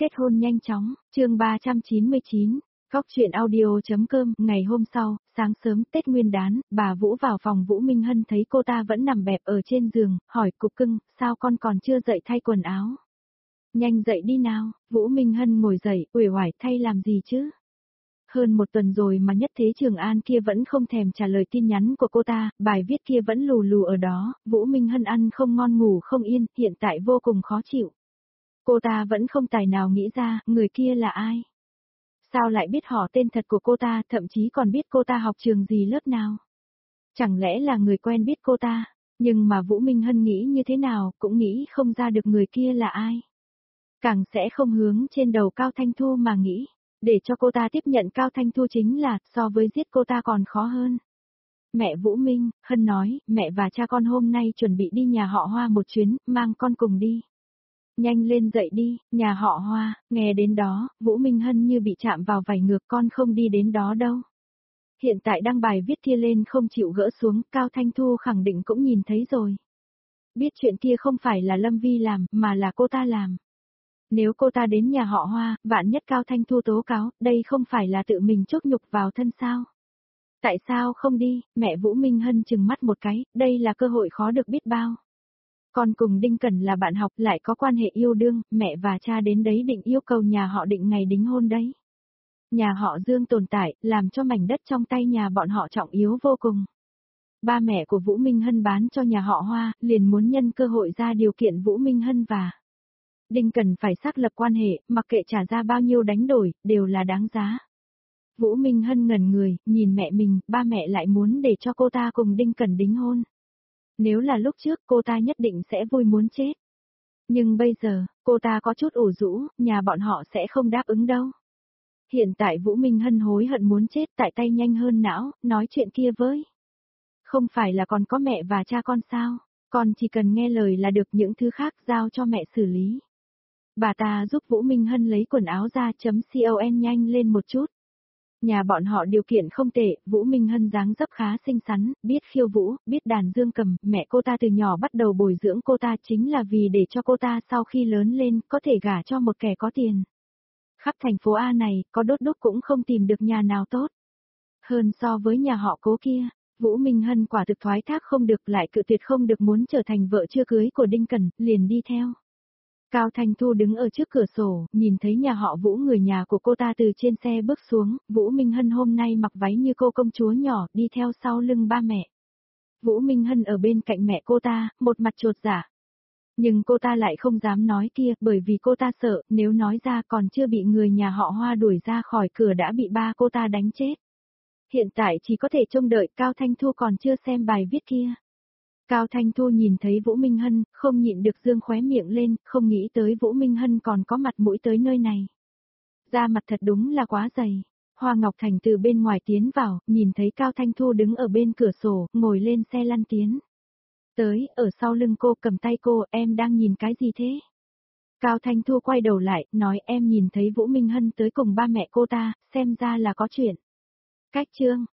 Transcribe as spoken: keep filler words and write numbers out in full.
kết hôn nhanh chóng, chương ba trăm chín mươi chín, Góc truyện audio.com. Ngày hôm sau, sáng sớm Tết Nguyên đán, bà Vũ vào phòng Vũ Minh Hân thấy cô ta vẫn nằm bẹp ở trên giường, hỏi cục cưng, sao con còn chưa dậy thay quần áo? Nhanh dậy đi nào, Vũ Minh Hân ngồi dậy, uể oải thay làm gì chứ? Hơn một tuần rồi mà Nhất Thế Trường An kia vẫn không thèm trả lời tin nhắn của cô ta, bài viết kia vẫn lù lù ở đó, Vũ Minh Hân ăn không ngon ngủ không yên, hiện tại vô cùng khó chịu. Cô ta vẫn không tài nào nghĩ ra, người kia là ai? Sao lại biết họ tên thật của cô ta, thậm chí còn biết cô ta học trường gì lớp nào? Chẳng lẽ là người quen biết cô ta? Nhưng mà Vũ Minh Hân nghĩ như thế nào, cũng nghĩ không ra được người kia là ai. Càng sẽ không hướng trên đầu Cao Thanh Thu mà nghĩ. Để cho cô ta tiếp nhận Cao Thanh Thu chính là, so với giết cô ta còn khó hơn. Mẹ Vũ Minh Hân nói, mẹ và cha con hôm nay chuẩn bị đi nhà họ Hoa một chuyến, mang con cùng đi. Nhanh lên dậy đi, nhà họ Hoa, nghe đến đó, Vũ Minh Hân như bị chạm vào vảy ngược, con không đi đến đó đâu. Hiện tại đăng bài viết kia lên không chịu gỡ xuống, Cao Thanh Thu khẳng định cũng nhìn thấy rồi. Biết chuyện kia không phải là Lâm Vi làm, mà là cô ta làm. Nếu cô ta đến nhà họ Hoa, vạn nhất Cao Thanh Thu tố cáo, đây không phải là tự mình chuốc nhục vào thân sao? Tại sao không đi, mẹ Vũ Minh Hân trừng mắt một cái, đây là cơ hội khó được biết bao. Con cùng Đinh Cẩn là bạn học lại có quan hệ yêu đương, mẹ và cha đến đấy định yêu cầu nhà họ định ngày đính hôn đấy. Nhà họ Dương tồn tại, làm cho mảnh đất trong tay nhà bọn họ trọng yếu vô cùng. Ba mẹ của Vũ Minh Hân bán cho nhà họ Hoa, liền muốn nhân cơ hội ra điều kiện Vũ Minh Hân và Đinh Cẩn phải xác lập quan hệ, mặc kệ trả ra bao nhiêu đánh đổi, đều là đáng giá. Vũ Minh Hân ngẩn người, nhìn mẹ mình, ba mẹ lại muốn để cho cô ta cùng Đinh Cẩn đính hôn. Nếu là lúc trước cô ta nhất định sẽ vui muốn chết. Nhưng bây giờ, cô ta có chút ủ rũ, nhà bọn họ sẽ không đáp ứng đâu. Hiện tại Vũ Minh Hân hối hận muốn chết tại tay nhanh hơn não, nói chuyện kia với. Không phải là còn có mẹ và cha con sao, con chỉ cần nghe lời là được, những thứ khác giao cho mẹ xử lý. Bà ta giúp Vũ Minh Hân lấy quần áo ra chấm con nhanh lên một chút. Nhà bọn họ điều kiện không tệ, Vũ Minh Hân dáng dấp khá xinh xắn, biết khiêu vũ, biết đàn dương cầm, mẹ cô ta từ nhỏ bắt đầu bồi dưỡng cô ta chính là vì để cho cô ta sau khi lớn lên có thể gả cho một kẻ có tiền. Khắp thành phố A này, có đốt đúc cũng không tìm được nhà nào tốt. Hơn so với nhà họ Cố kia, Vũ Minh Hân quả thực thoái thác không được, lại cự tuyệt không được, muốn trở thành vợ chưa cưới của Đinh Cẩn, liền đi theo. Cao Thanh Thu đứng ở trước cửa sổ, nhìn thấy nhà họ Vũ, người nhà của cô ta từ trên xe bước xuống, Vũ Minh Hân hôm nay mặc váy như cô công chúa nhỏ, đi theo sau lưng ba mẹ. Vũ Minh Hân ở bên cạnh mẹ cô ta, một mặt chột dạ. Nhưng cô ta lại không dám nói kia, bởi vì cô ta sợ, nếu nói ra còn chưa bị người nhà họ Hoa đuổi ra khỏi cửa đã bị ba cô ta đánh chết. Hiện tại chỉ có thể trông đợi Cao Thanh Thu còn chưa xem bài viết kia. Cao Thanh Thu nhìn thấy Vũ Minh Hân, không nhịn được dương khóe miệng lên, không nghĩ tới Vũ Minh Hân còn có mặt mũi tới nơi này. Da mặt thật đúng là quá dày. Hoa Ngọc Thành từ bên ngoài tiến vào, nhìn thấy Cao Thanh Thu đứng ở bên cửa sổ, ngồi lên xe lăn tiến tới, ở sau lưng cô, cầm tay cô, em đang nhìn cái gì thế? Cao Thanh Thu quay đầu lại, nói em nhìn thấy Vũ Minh Hân tới cùng ba mẹ cô ta, xem ra là có chuyện. Cách chương,